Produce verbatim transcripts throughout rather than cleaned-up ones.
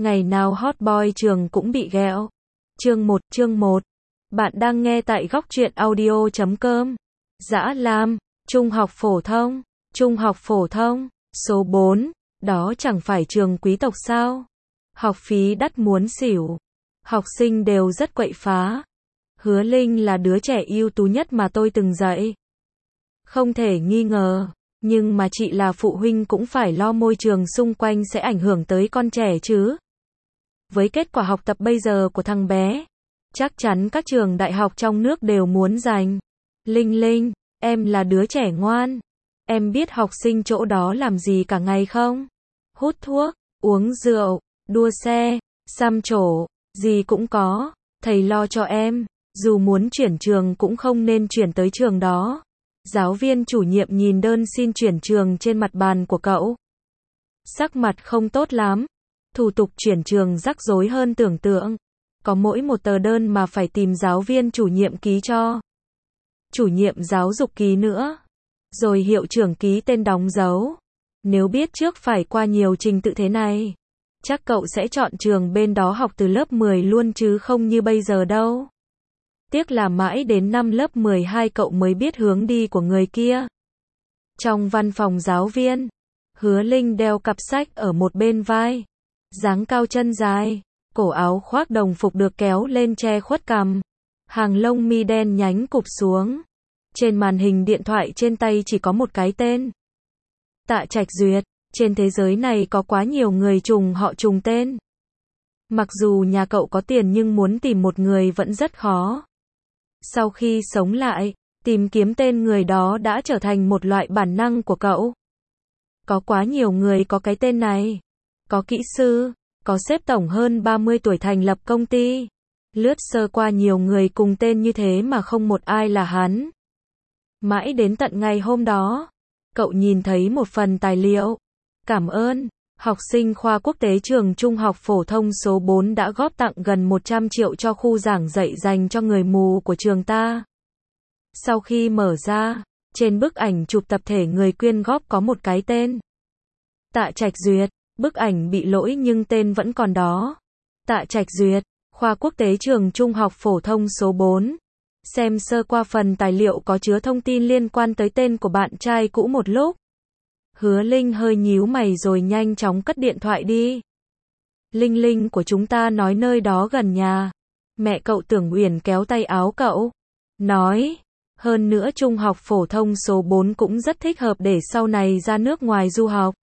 Ngày nào hot boy trường cũng bị ghẹo. Chương một, chương một. Bạn đang nghe tại góc truyện audio chấm com. Dã Lam, trung học phổ thông, trung học phổ thông, số bốn, đó chẳng phải trường quý tộc sao? Học phí đắt muốn xỉu. Học sinh đều rất quậy phá. Hứa Linh là đứa trẻ ưu tú nhất mà tôi từng dạy. Không thể nghi ngờ, nhưng mà chị là phụ huynh cũng phải lo môi trường xung quanh sẽ ảnh hưởng tới con trẻ chứ. Với kết quả học tập bây giờ của thằng bé, chắc chắn các trường đại học trong nước đều muốn giành. Linh Linh, em là đứa trẻ ngoan. Em biết học sinh chỗ đó làm gì cả ngày không? Hút thuốc, uống rượu, đua xe, xăm trổ, gì cũng có. Thầy lo cho em, dù muốn chuyển trường cũng không nên chuyển tới trường đó. Giáo viên chủ nhiệm nhìn đơn xin chuyển trường trên mặt bàn của cậu. Sắc mặt không tốt lắm. Thủ tục chuyển trường rắc rối hơn tưởng tượng. Có mỗi một tờ đơn mà phải tìm giáo viên chủ nhiệm ký cho. Chủ nhiệm giáo dục ký nữa. Rồi hiệu trưởng ký tên đóng dấu. Nếu biết trước phải qua nhiều trình tự thế này, chắc cậu sẽ chọn trường bên đó học từ lớp mười luôn chứ không như bây giờ đâu. Tiếc là mãi đến năm lớp mười hai cậu mới biết hướng đi của người kia. Trong văn phòng giáo viên, Hứa Linh đeo cặp sách ở một bên vai. Dáng cao chân dài, cổ áo khoác đồng phục được kéo lên che khuất cằm. Hàng lông mi đen nhánh cụp xuống. Trên màn hình điện thoại trên tay chỉ có một cái tên. Tạ Trạch Duyệt. Trên thế giới này có quá nhiều người trùng họ trùng tên. Mặc dù nhà cậu có tiền nhưng muốn tìm một người vẫn rất khó. Sau khi sống lại, tìm kiếm tên người đó đã trở thành một loại bản năng của cậu. Có quá nhiều người có cái tên này. Có kỹ sư, có sếp tổng hơn ba mươi tuổi thành lập công ty. Lướt sơ qua nhiều người cùng tên như thế mà không một ai là hắn. Mãi đến tận ngày hôm đó, cậu nhìn thấy một phần tài liệu. Cảm ơn, học sinh khoa quốc tế trường trung học phổ thông số bốn đã góp tặng gần một trăm triệu cho khu giảng dạy dành cho người mù của trường ta. Sau khi mở ra, trên bức ảnh chụp tập thể người quyên góp có một cái tên. Tạ Trạch Duyệt. Bức ảnh bị lỗi nhưng tên vẫn còn đó. Tạ Trạch Duyệt, khoa quốc tế trường trung học phổ thông số bốn. Xem sơ qua phần tài liệu có chứa thông tin liên quan tới tên của bạn trai cũ một lúc. Hứa Linh hơi nhíu mày rồi nhanh chóng cất điện thoại đi. Linh Linh của chúng ta nói nơi đó gần nhà. Mẹ cậu Tưởng Uyển kéo tay áo cậu. Nói, hơn nữa trung học phổ thông số bốn cũng rất thích hợp để sau này ra nước ngoài du học.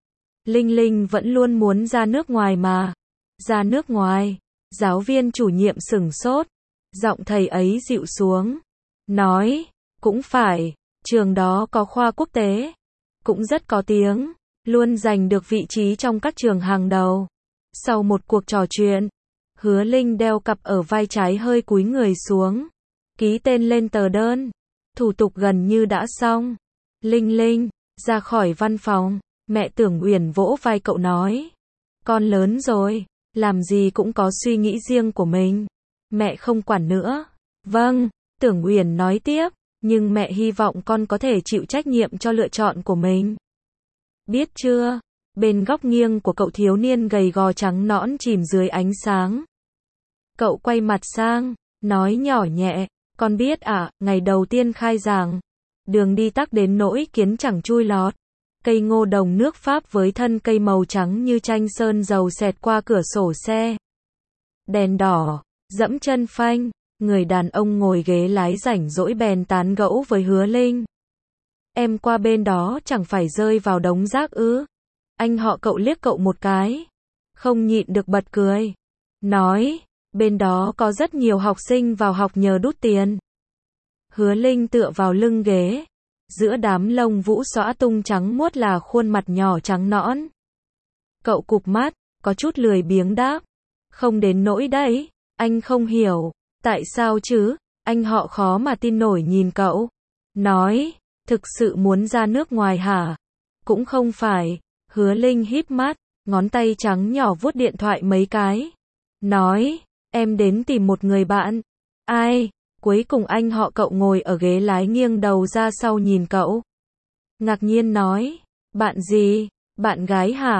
Linh Linh vẫn luôn muốn ra nước ngoài mà. Ra nước ngoài. Giáo viên chủ nhiệm sửng sốt. Giọng thầy ấy dịu xuống. Nói, cũng phải, trường đó có khoa quốc tế. Cũng rất có tiếng. Luôn giành được vị trí trong các trường hàng đầu. Sau một cuộc trò chuyện, Hứa Linh đeo cặp ở vai trái hơi cúi người xuống. Ký tên lên tờ đơn. Thủ tục gần như đã xong. Linh Linh, ra khỏi văn phòng. Mẹ Tưởng Uyển vỗ vai cậu nói. Con lớn rồi, làm gì cũng có suy nghĩ riêng của mình. Mẹ không quản nữa. Vâng, Tưởng Uyển nói tiếp, nhưng mẹ hy vọng con có thể chịu trách nhiệm cho lựa chọn của mình. Biết chưa? Bên góc nghiêng của cậu thiếu niên gầy gò trắng nõn chìm dưới ánh sáng. Cậu quay mặt sang, nói nhỏ nhẹ, con biết à, ngày đầu tiên khai giảng, đường đi tắc đến nỗi kiến chẳng chui lọt. Cây ngô đồng nước Pháp với thân cây màu trắng như tranh sơn dầu xẹt qua cửa sổ xe. Đèn đỏ, dẫm chân phanh, người đàn ông ngồi ghế lái rảnh rỗi bèn tán gẫu với Hứa Linh. Em qua bên đó chẳng phải rơi vào đống rác ư? Anh họ cậu liếc cậu một cái. Không nhịn được bật cười. Nói, bên đó có rất nhiều học sinh vào học nhờ đút tiền. Hứa Linh tựa vào lưng ghế. Giữa đám lông vũ xõa tung trắng muốt là khuôn mặt nhỏ trắng nõn. Cậu cụp mắt, có chút lười biếng đáp. Không đến nỗi đấy, anh không hiểu. Tại sao chứ? Anh họ khó mà tin nổi nhìn cậu. Nói, thực sự muốn ra nước ngoài hả? Cũng không phải. Hứa Linh híp mắt, ngón tay trắng nhỏ vuốt điện thoại mấy cái. Nói, em đến tìm một người bạn. Ai? Cuối cùng anh họ cậu ngồi ở ghế lái nghiêng đầu ra sau nhìn cậu. Ngạc nhiên nói, bạn gì? Bạn gái hả?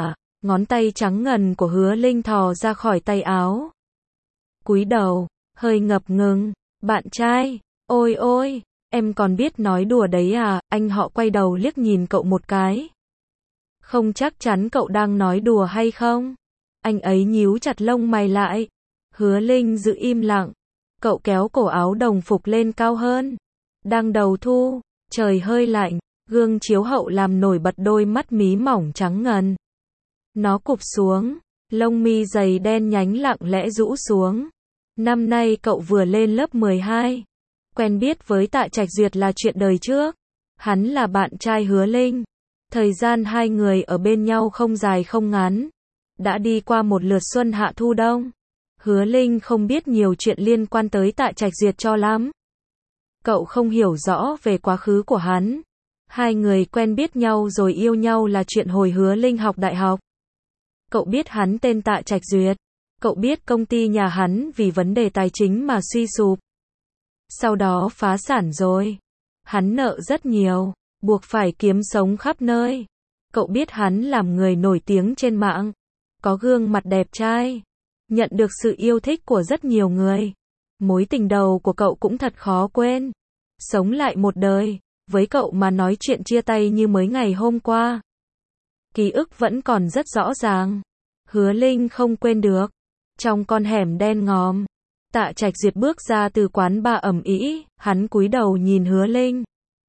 Ngón tay trắng ngần của Hứa Linh thò ra khỏi tay áo. Cúi đầu, hơi ngập ngừng. Bạn trai, ôi ôi, em còn biết nói đùa đấy à, anh họ quay đầu liếc nhìn cậu một cái. Không chắc chắn cậu đang nói đùa hay không? Anh ấy nhíu chặt lông mày lại. Hứa Linh giữ im lặng. Cậu kéo cổ áo đồng phục lên cao hơn. Đang đầu thu, trời hơi lạnh, gương chiếu hậu làm nổi bật đôi mắt mí mỏng trắng ngần. Nó cụp xuống, lông mi dày đen nhánh lặng lẽ rũ xuống. Năm nay cậu vừa lên lớp mười hai. Quen biết với Tạ Trạch Duyệt là chuyện đời trước. Hắn là bạn trai Hứa Linh. Thời gian hai người ở bên nhau không dài không ngắn. Đã đi qua một lượt xuân hạ thu đông. Hứa Linh không biết nhiều chuyện liên quan tới Tạ Trạch Duyệt cho lắm. Cậu không hiểu rõ về quá khứ của hắn. Hai người quen biết nhau rồi yêu nhau là chuyện hồi Hứa Linh học đại học. Cậu biết hắn tên Tạ Trạch Duyệt. Cậu biết công ty nhà hắn vì vấn đề tài chính mà suy sụp. Sau đó phá sản rồi. Hắn nợ rất nhiều, buộc phải kiếm sống khắp nơi. Cậu biết hắn làm người nổi tiếng trên mạng. Có gương mặt đẹp trai. Nhận được sự yêu thích của rất nhiều người. Mối tình đầu của cậu cũng thật khó quên. Sống lại một đời, với cậu mà nói chuyện chia tay như mới ngày hôm qua. Ký ức vẫn còn rất rõ ràng. Hứa Linh không quên được. Trong con hẻm đen ngòm, Tạ Trạch Duyệt bước ra từ quán bar ầm ĩ, hắn cúi đầu nhìn Hứa Linh.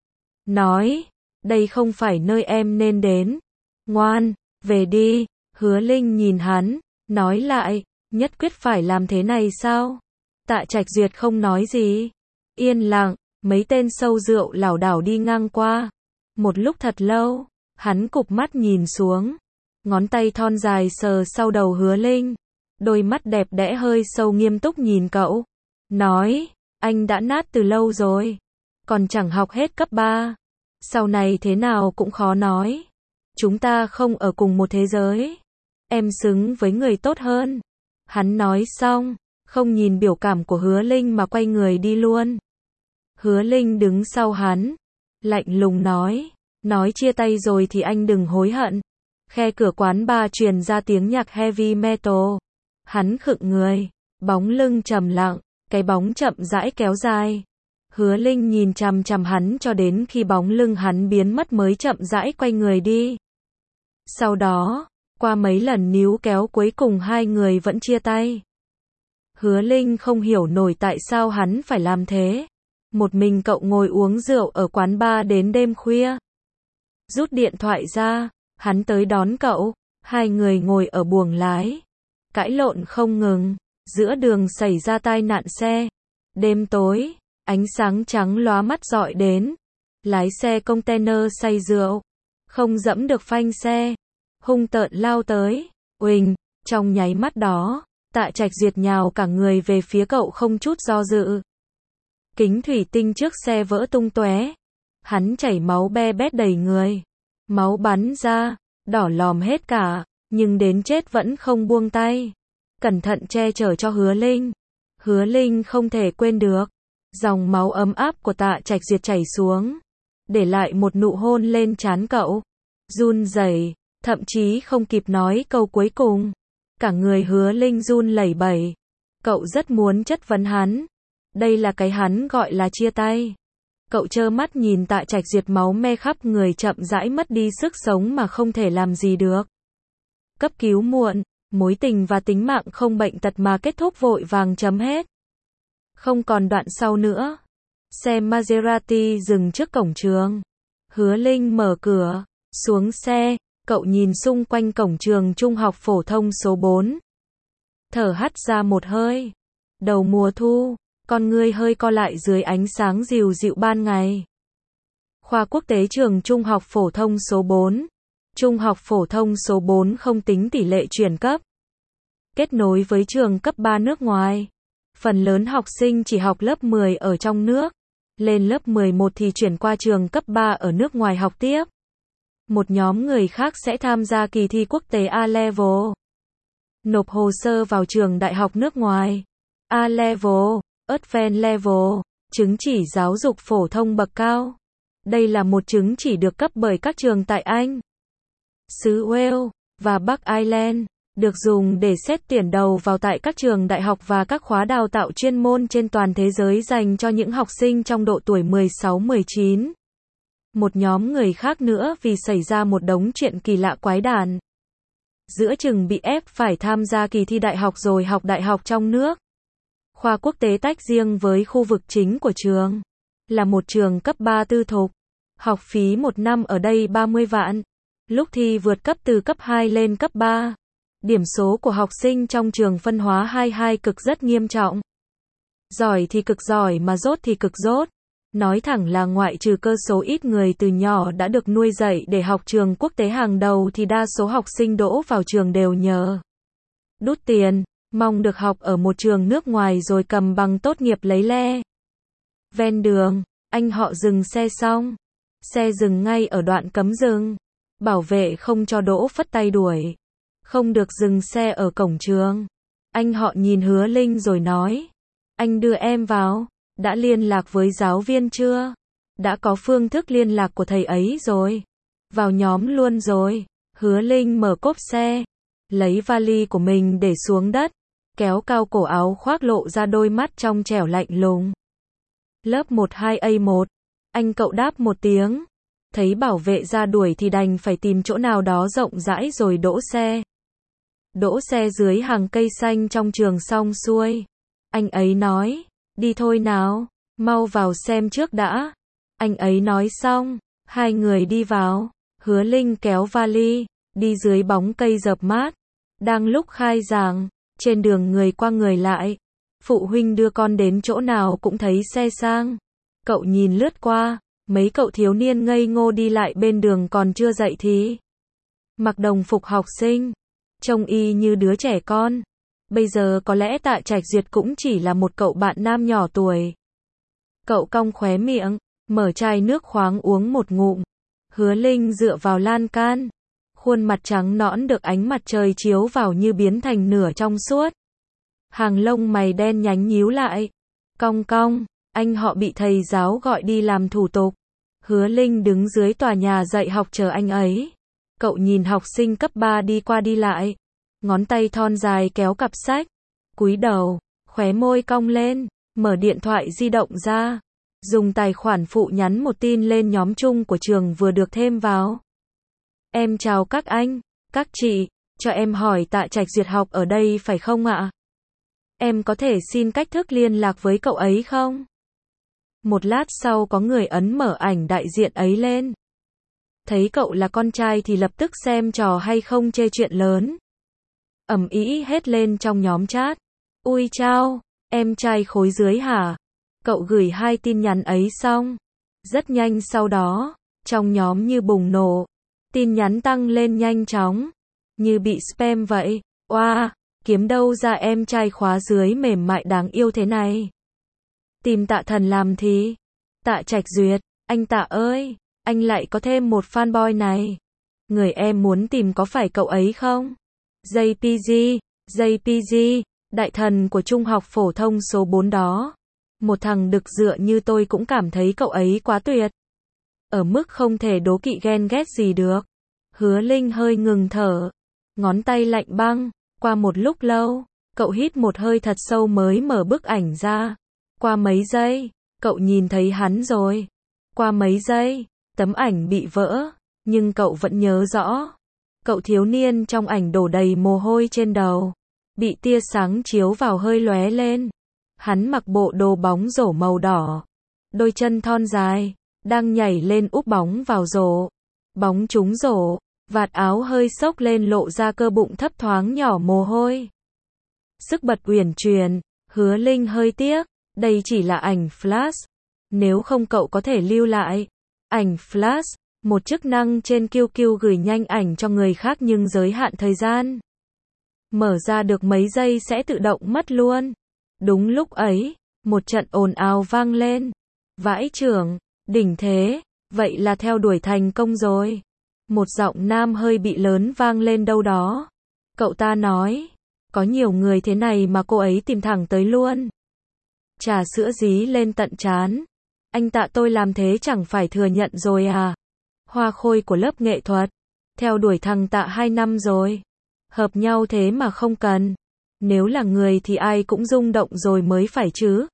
Nói, đây không phải nơi em nên đến. Ngoan, về đi. Hứa Linh nhìn hắn, nói lại, nhất quyết phải làm thế này sao? Tạ Trạch Duyệt không nói gì. Yên lặng, mấy tên sâu rượu lảo đảo đi ngang qua. Một lúc thật lâu, hắn cụp mắt nhìn xuống. Ngón tay thon dài sờ sau đầu Hứa Linh. Đôi mắt đẹp đẽ hơi sâu nghiêm túc nhìn cậu. Nói, anh đã nát từ lâu rồi. Còn chẳng học hết cấp ba. Sau này thế nào cũng khó nói. Chúng ta không ở cùng một thế giới. Em xứng với người tốt hơn. Hắn nói xong, không nhìn biểu cảm của Hứa Linh mà quay người đi luôn. Hứa Linh đứng sau hắn. Lạnh lùng nói. Nói chia tay rồi thì anh đừng hối hận. Khe cửa quán bar truyền ra tiếng nhạc heavy metal. Hắn khựng người, bóng lưng trầm lặng, cái bóng chậm rãi kéo dài. Hứa Linh nhìn chằm chằm hắn cho đến khi bóng lưng hắn biến mất mới chậm rãi quay người đi. Sau đó, qua mấy lần níu kéo cuối cùng hai người vẫn chia tay. Hứa Linh không hiểu nổi tại sao hắn phải làm thế. Một mình cậu ngồi uống rượu ở quán bar đến đêm khuya. Rút điện thoại ra, hắn tới đón cậu, hai người ngồi ở buồng lái. Cãi lộn không ngừng, giữa đường xảy ra tai nạn xe. Đêm tối, ánh sáng trắng lóa mắt rọi đến. Lái xe container say rượu, không dẫm được phanh xe, hung tợn lao tới. Uỳnh, trong nháy mắt đó, Tạ Trạch Duyệt nhào cả người về phía cậu không chút do dự. Kính thủy tinh trước xe vỡ tung tóe. Hắn chảy máu be bét đầy người. Máu bắn ra, đỏ lòm hết cả. Nhưng đến chết vẫn không buông tay. Cẩn thận che chở cho Hứa Linh. Hứa Linh không thể quên được. Dòng máu ấm áp của Tạ Trạch Duyệt chảy xuống. Để lại một nụ hôn lên trán cậu. Run rẩy, thậm chí không kịp nói câu cuối cùng. Cả người Hứa Linh run lẩy bẩy. Cậu rất muốn chất vấn hắn. Đây là cái hắn gọi là chia tay. Cậu trơ mắt nhìn Tạ Trạch Duyệt máu me khắp người chậm rãi mất đi sức sống mà không thể làm gì được. Cấp cứu muộn, mối tình và tính mạng không bệnh tật mà kết thúc vội vàng chấm hết. Không còn đoạn sau nữa. Xe Maserati dừng trước cổng trường. Hứa Linh mở cửa, xuống xe, cậu nhìn xung quanh cổng trường trung học phổ thông số bốn. Thở hắt ra một hơi. Đầu mùa thu, con ngươi hơi co lại dưới ánh sáng dịu dịu ban ngày. Khoa quốc tế trường trung học phổ thông số bốn. Trung học phổ thông số bốn không tính tỷ lệ chuyển cấp. Kết nối với trường cấp ba nước ngoài. Phần lớn học sinh chỉ học lớp mười ở trong nước. Lên lớp mười một thì chuyển qua trường cấp ba ở nước ngoài học tiếp. Một nhóm người khác sẽ tham gia kỳ thi quốc tế A-Level. Nộp hồ sơ vào trường đại học nước ngoài. A-Level, Advanced Level, chứng chỉ giáo dục phổ thông bậc cao. Đây là một chứng chỉ được cấp bởi các trường tại Anh, xứ Wales, và Bắc Ireland, được dùng để xét tuyển đầu vào tại các trường đại học và các khóa đào tạo chuyên môn trên toàn thế giới dành cho những học sinh trong độ tuổi mười sáu mười chín. Một nhóm người khác nữa vì xảy ra một đống chuyện kỳ lạ quái đản. Giữa chừng bị ép phải tham gia kỳ thi đại học rồi học đại học trong nước. Khoa quốc tế tách riêng với khu vực chính của trường. Là một trường cấp ba tư thục. Học phí một năm ở đây ba mươi vạn. Lúc thi vượt cấp từ cấp hai lên cấp ba. Điểm số của học sinh trong trường phân hóa hai hai cực rất nghiêm trọng. Giỏi thì cực giỏi mà dốt thì cực dốt. Nói thẳng là ngoại trừ cơ số ít người từ nhỏ đã được nuôi dạy để học trường quốc tế hàng đầu thì đa số học sinh đỗ vào trường đều nhờ đút tiền, mong được học ở một trường nước ngoài rồi cầm bằng tốt nghiệp lấy le. Ven đường, anh họ dừng xe xong. Xe dừng ngay ở đoạn cấm dừng. Bảo vệ không cho đỗ phất tay đuổi. Không được dừng xe ở cổng trường. Anh họ nhìn Hứa Linh rồi nói. Anh đưa em vào. Đã liên lạc với giáo viên chưa? Đã có phương thức liên lạc của thầy ấy rồi. Vào nhóm luôn rồi. Hứa Linh mở cốp xe. Lấy vali của mình để xuống đất. Kéo cao cổ áo khoác lộ ra đôi mắt trong trẻo lạnh lùng. Lớp một hai A một. Anh cậu đáp một tiếng. Thấy bảo vệ ra đuổi thì đành phải tìm chỗ nào đó rộng rãi rồi đỗ xe. Đỗ xe dưới hàng cây xanh trong trường xong xuôi. Anh ấy nói. Đi thôi nào, mau vào xem trước đã. Anh ấy nói xong, hai người đi vào. Hứa Linh kéo vali, đi dưới bóng cây rợp mát. Đang lúc khai giảng, trên đường người qua người lại. Phụ huynh đưa con đến chỗ nào cũng thấy xe sang. Cậu nhìn lướt qua, mấy cậu thiếu niên ngây ngô đi lại bên đường còn chưa dậy thì mặc đồng phục học sinh, trông y như đứa trẻ con. Bây giờ có lẽ Tạ Trạch Duyệt cũng chỉ là một cậu bạn nam nhỏ tuổi. Cậu cong khóe miệng, mở chai nước khoáng uống một ngụm. Hứa Linh dựa vào lan can. Khuôn mặt trắng nõn được ánh mặt trời chiếu vào như biến thành nửa trong suốt. Hàng lông mày đen nhánh nhíu lại. Cong cong, anh họ bị thầy giáo gọi đi làm thủ tục. Hứa Linh đứng dưới tòa nhà dạy học chờ anh ấy. Cậu nhìn học sinh cấp ba đi qua đi lại. Ngón tay thon dài kéo cặp sách. Cúi đầu, khóe môi cong lên, mở điện thoại di động ra. Dùng tài khoản phụ nhắn một tin lên nhóm chung của trường vừa được thêm vào. Em chào các anh, các chị, cho em hỏi Tạ Trạch Duyệt học ở đây phải không ạ? Em có thể xin cách thức liên lạc với cậu ấy không? Một lát sau có người ấn mở ảnh đại diện ấy lên. Thấy cậu là con trai thì lập tức xem trò hay không chê chuyện lớn. Ầm ĩ hết lên trong nhóm chat. Ui chao, em trai khối dưới hả? Cậu gửi hai tin nhắn ấy xong. Rất nhanh sau đó, trong nhóm như bùng nổ. Tin nhắn tăng lên nhanh chóng. Như bị spam vậy. Oa, wow, kiếm đâu ra em trai khóa dưới mềm mại đáng yêu thế này? Tìm Tạ Thần làm thì. Tạ Trạch Duyệt, anh Tạ ơi, anh lại có thêm một fanboy này. Người em muốn tìm có phải cậu ấy không? gi pê giê, gi pê giê, đại thần của trung học phổ thông số bốn đó. Một thằng đực dựa như tôi cũng cảm thấy cậu ấy quá tuyệt. Ở mức không thể đố kỵ ghen ghét gì được. Hứa Linh hơi ngừng thở. Ngón tay lạnh băng. Qua một lúc lâu, cậu hít một hơi thật sâu mới mở bức ảnh ra. Qua mấy giây, cậu nhìn thấy hắn rồi. Qua mấy giây, tấm ảnh bị vỡ. Nhưng cậu vẫn nhớ rõ. Cậu thiếu niên trong ảnh đổ đầy mồ hôi trên đầu. Bị tia sáng chiếu vào hơi lóe lên. Hắn mặc bộ đồ bóng rổ màu đỏ. Đôi chân thon dài, đang nhảy lên úp bóng vào rổ. Bóng trúng rổ, vạt áo hơi xốc lên lộ ra cơ bụng thấp thoáng nhỏ mồ hôi. Sức bật uyển chuyển, Hứa Linh hơi tiếc, đây chỉ là ảnh flash. Nếu không cậu có thể lưu lại. Ảnh flash, một chức năng trên Q Q gửi nhanh ảnh cho người khác nhưng giới hạn thời gian. Mở ra được mấy giây sẽ tự động mất luôn. Đúng lúc ấy, một trận ồn ào vang lên. Vãi chưởng, đỉnh thế, vậy là theo đuổi thành công rồi. Một giọng nam hơi bị lớn vang lên đâu đó. Cậu ta nói, có nhiều người thế này mà cô ấy tìm thẳng tới luôn. Trà sữa dí lên tận trán. Anh Tạ tôi làm thế chẳng phải thừa nhận rồi à? Hoa khôi của lớp nghệ thuật. theo đuổi thằng Tạ hai năm rồi. Hợp nhau thế mà không cần. Nếu là người thì ai cũng rung động rồi mới phải chứ.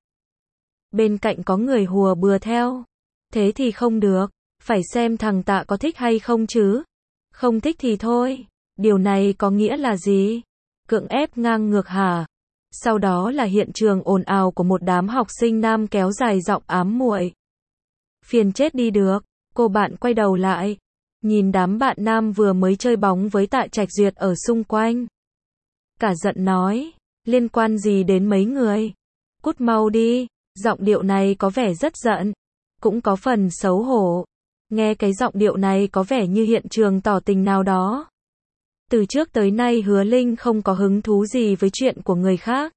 Bên cạnh có người hùa bừa theo. Thế thì không được, phải xem thằng Tạ có thích hay không chứ. Không thích thì thôi. Điều này có nghĩa là gì? Cưỡng ép ngang ngược hả? Sau đó là hiện trường ồn ào của một đám học sinh nam kéo dài giọng ám muội. Phiền chết đi được. Cô bạn quay đầu lại, nhìn đám bạn nam vừa mới chơi bóng với Tạ Trạch Duyệt ở xung quanh. Cả giận nói, liên quan gì đến mấy người? Cút mau đi. Giọng điệu này có vẻ rất giận, cũng có phần xấu hổ. Nghe cái giọng điệu này có vẻ như hiện trường tỏ tình nào đó. Từ trước tới nay Hứa Linh không có hứng thú gì với chuyện của người khác.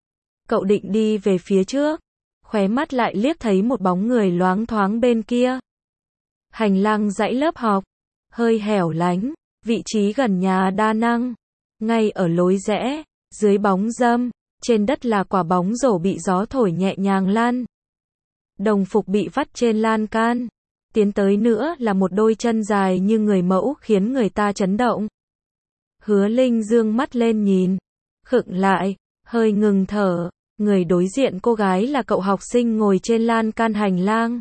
Cậu định đi về phía trước, khóe mắt lại liếc thấy một bóng người loáng thoáng bên kia. Hành lang dãy lớp học, hơi hẻo lánh, vị trí gần nhà đa năng. Ngay ở lối rẽ, dưới bóng râm, trên đất là quả bóng rổ bị gió thổi nhẹ nhàng lăn. Đồng phục bị vắt trên lan can. Tiến tới nữa là một đôi chân dài như người mẫu khiến người ta chấn động. Hứa Linh dương mắt lên nhìn, khựng lại, hơi ngừng thở. Người đối diện cô gái là cậu học sinh ngồi trên lan can hành lang.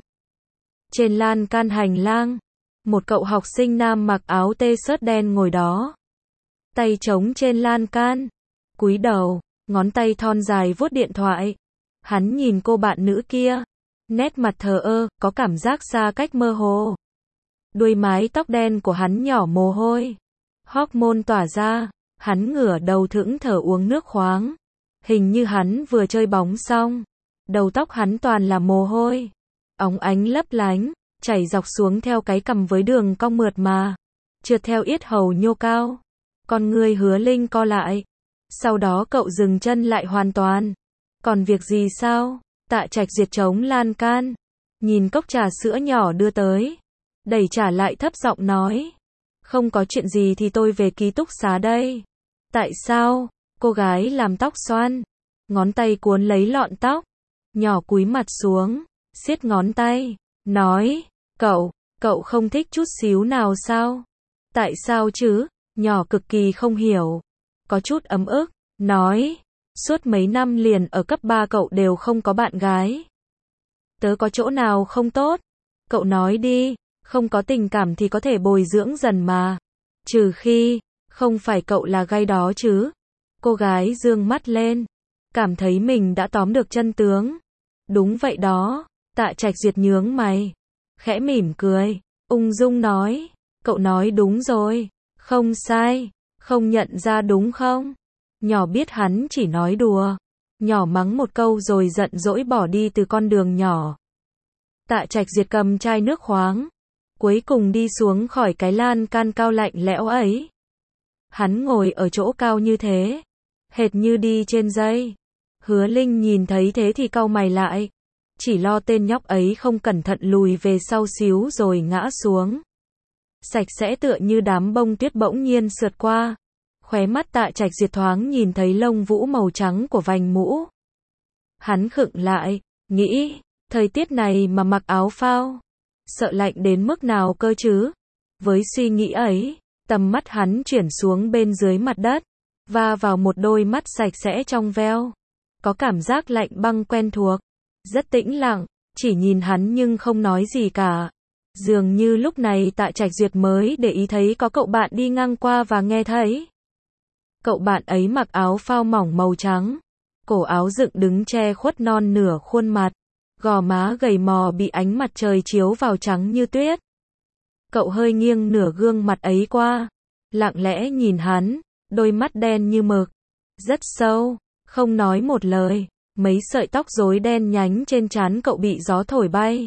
Trên lan can hành lang, một cậu học sinh nam mặc áo t-shirt đen ngồi đó. Tay trống trên lan can, cúi đầu, ngón tay thon dài vuốt điện thoại. Hắn nhìn cô bạn nữ kia, nét mặt thờ ơ, có cảm giác xa cách mơ hồ. Đuôi mái tóc đen của hắn nhỏ mồ hôi, hormone tỏa ra, hắn ngửa đầu thẫn thờ uống nước khoáng. Hình như hắn vừa chơi bóng xong, đầu tóc hắn toàn là mồ hôi, óng ánh lấp lánh, chảy dọc xuống theo cái cằm với đường cong mượt mà, trượt theo yết hầu nhô cao. Con người Hứa Linh co lại. Sau đó cậu dừng chân lại hoàn toàn. Còn việc gì sao? Tạ Trạch Duyệt chống lan can, nhìn cốc trà sữa nhỏ đưa tới, đẩy trả lại thấp giọng nói. Không có chuyện gì thì tôi về ký túc xá đây. Tại sao? Cô gái làm tóc xoăn, ngón tay cuốn lấy lọn tóc, nhỏ cúi mặt xuống, siết ngón tay, nói, cậu, cậu không thích chút xíu nào sao? Tại sao chứ? Nhỏ cực kỳ không hiểu, có chút ấm ức, nói, suốt mấy năm liền ở cấp ba cậu đều không có bạn gái. Tớ có chỗ nào không tốt? Cậu nói đi, không có tình cảm thì có thể bồi dưỡng dần mà. Trừ khi, không phải cậu là gay đó chứ. Cô gái dương mắt lên, cảm thấy mình đã tóm được chân tướng. Đúng vậy đó. Tạ Trạch Duyệt nhướng mày, khẽ mỉm cười, ung dung nói, cậu nói đúng rồi, không sai, không nhận ra đúng không? Nhỏ biết hắn chỉ nói đùa, nhỏ mắng một câu rồi giận dỗi bỏ đi từ con đường nhỏ. Tạ Trạch Duyệt cầm chai nước khoáng, cuối cùng đi xuống khỏi cái lan can cao lạnh lẽo ấy. Hắn ngồi ở chỗ cao như thế, hệt như đi trên dây. Hứa Linh nhìn thấy thế thì cau mày lại, chỉ lo tên nhóc ấy không cẩn thận lùi về sau xíu rồi ngã xuống. Sạch sẽ tựa như đám bông tuyết bỗng nhiên sượt qua. Khóe mắt Tạ Trạch Duyệt thoáng nhìn thấy lông vũ màu trắng của vành mũ. Hắn khựng lại, nghĩ, thời tiết này mà mặc áo phao, sợ lạnh đến mức nào cơ chứ? Với suy nghĩ ấy, tầm mắt hắn chuyển xuống bên dưới mặt đất, va vào một đôi mắt sạch sẽ trong veo. Có cảm giác lạnh băng quen thuộc, rất tĩnh lặng, chỉ nhìn hắn nhưng không nói gì cả. Dường như lúc này Tạ Trạch Duyệt mới để ý thấy có cậu bạn đi ngang qua và nghe thấy. Cậu bạn ấy mặc áo phao mỏng màu trắng, cổ áo dựng đứng che khuất non nửa khuôn mặt, gò má gầy mò bị ánh mặt trời chiếu vào trắng như tuyết. Cậu hơi nghiêng nửa gương mặt ấy qua, lặng lẽ nhìn hắn, đôi mắt đen như mực, rất sâu, không nói một lời, mấy sợi tóc rối đen nhánh trên trán cậu bị gió thổi bay.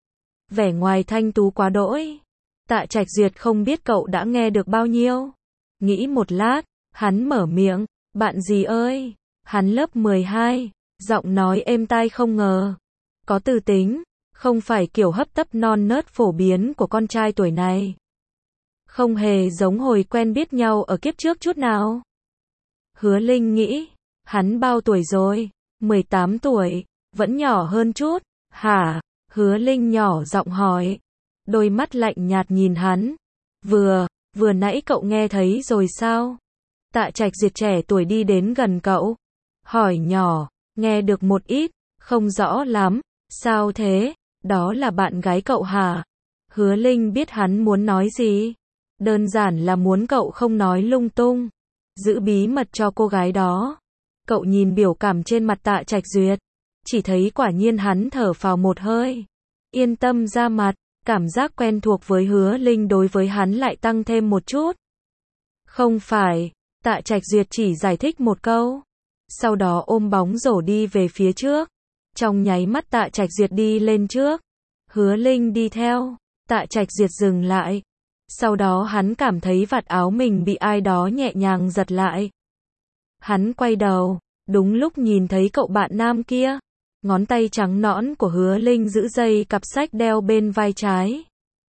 Vẻ ngoài thanh tú quá đỗi. Tạ Trạch Duyệt không biết cậu đã nghe được bao nhiêu. Nghĩ một lát, hắn mở miệng, bạn gì ơi? Hắn lớp mười hai, giọng nói êm tai không ngờ. Có tư tính, không phải kiểu hấp tấp non nớt phổ biến của con trai tuổi này. Không hề giống hồi quen biết nhau ở kiếp trước chút nào. Hứa Linh nghĩ, hắn bao tuổi rồi? mười tám tuổi, vẫn nhỏ hơn chút. Hả? Hứa Linh nhỏ giọng hỏi. Đôi mắt lạnh nhạt nhìn hắn. Vừa, Vừa nãy cậu nghe thấy rồi sao? Tạ Trạch Duyệt trẻ tuổi đi đến gần cậu. Hỏi nhỏ, nghe được một ít, không rõ lắm. Sao thế? Đó là bạn gái cậu hả? Hứa Linh biết hắn muốn nói gì. Đơn giản là muốn cậu không nói lung tung. Giữ bí mật cho cô gái đó. Cậu nhìn biểu cảm trên mặt Tạ Trạch Duyệt. Chỉ thấy quả nhiên hắn thở phào một hơi. Yên tâm ra mặt. Cảm giác quen thuộc với Hứa Linh đối với hắn lại tăng thêm một chút. Không phải. Tạ Trạch Duyệt chỉ giải thích một câu. Sau đó ôm bóng rổ đi về phía trước. Trong nháy mắt Tạ Trạch Duyệt đi lên trước. Hứa Linh đi theo. Tạ Trạch Duyệt dừng lại. Sau đó hắn cảm thấy vạt áo mình bị ai đó nhẹ nhàng giật lại. Hắn quay đầu. Đúng lúc nhìn thấy cậu bạn nam kia. Ngón tay trắng nõn của Hứa Linh giữ dây cặp sách đeo bên vai trái.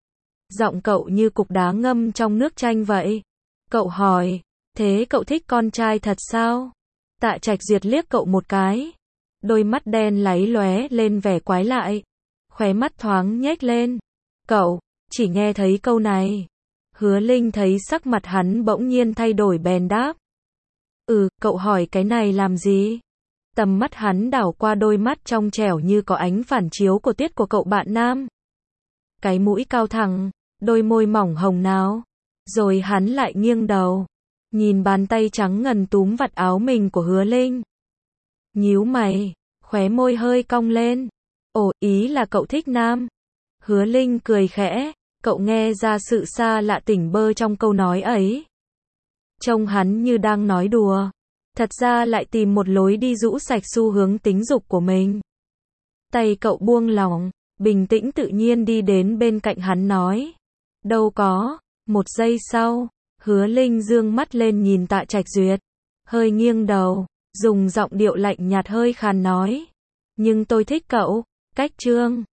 Giọng cậu như cục đá ngâm trong nước chanh vậy. Cậu hỏi, thế cậu thích con trai thật sao? Tạ Trạch Duyệt liếc cậu một cái. Đôi mắt đen láy lóe lên vẻ quái lạ. Khóe mắt thoáng nhếch lên. Cậu, chỉ nghe thấy câu này. Hứa Linh thấy sắc mặt hắn bỗng nhiên thay đổi bèn đáp. Ừ, cậu hỏi cái này làm gì? Tầm mắt hắn đảo qua đôi mắt trong trẻo như có ánh phản chiếu của tiết của cậu bạn nam. Cái mũi cao thẳng, đôi môi mỏng hồng nào. Rồi hắn lại nghiêng đầu. Nhìn bàn tay trắng ngần túm vạt áo mình của Hứa Linh. Nhíu mày, khóe môi hơi cong lên. Ồ, ý là cậu thích nam. Hứa Linh cười khẽ, cậu nghe ra sự xa lạ tỉnh bơ trong câu nói ấy. Trông hắn như đang nói đùa. Thật ra lại tìm một lối đi rũ sạch xu hướng tính dục của mình. Tay cậu buông lỏng, bình tĩnh tự nhiên đi đến bên cạnh hắn nói. Đâu có, một giây sau, Hứa Linh dương mắt lên nhìn Tạ Trạch Duyệt. Hơi nghiêng đầu, dùng giọng điệu lạnh nhạt hơi khàn nói. Nhưng tôi thích cậu, cách trương.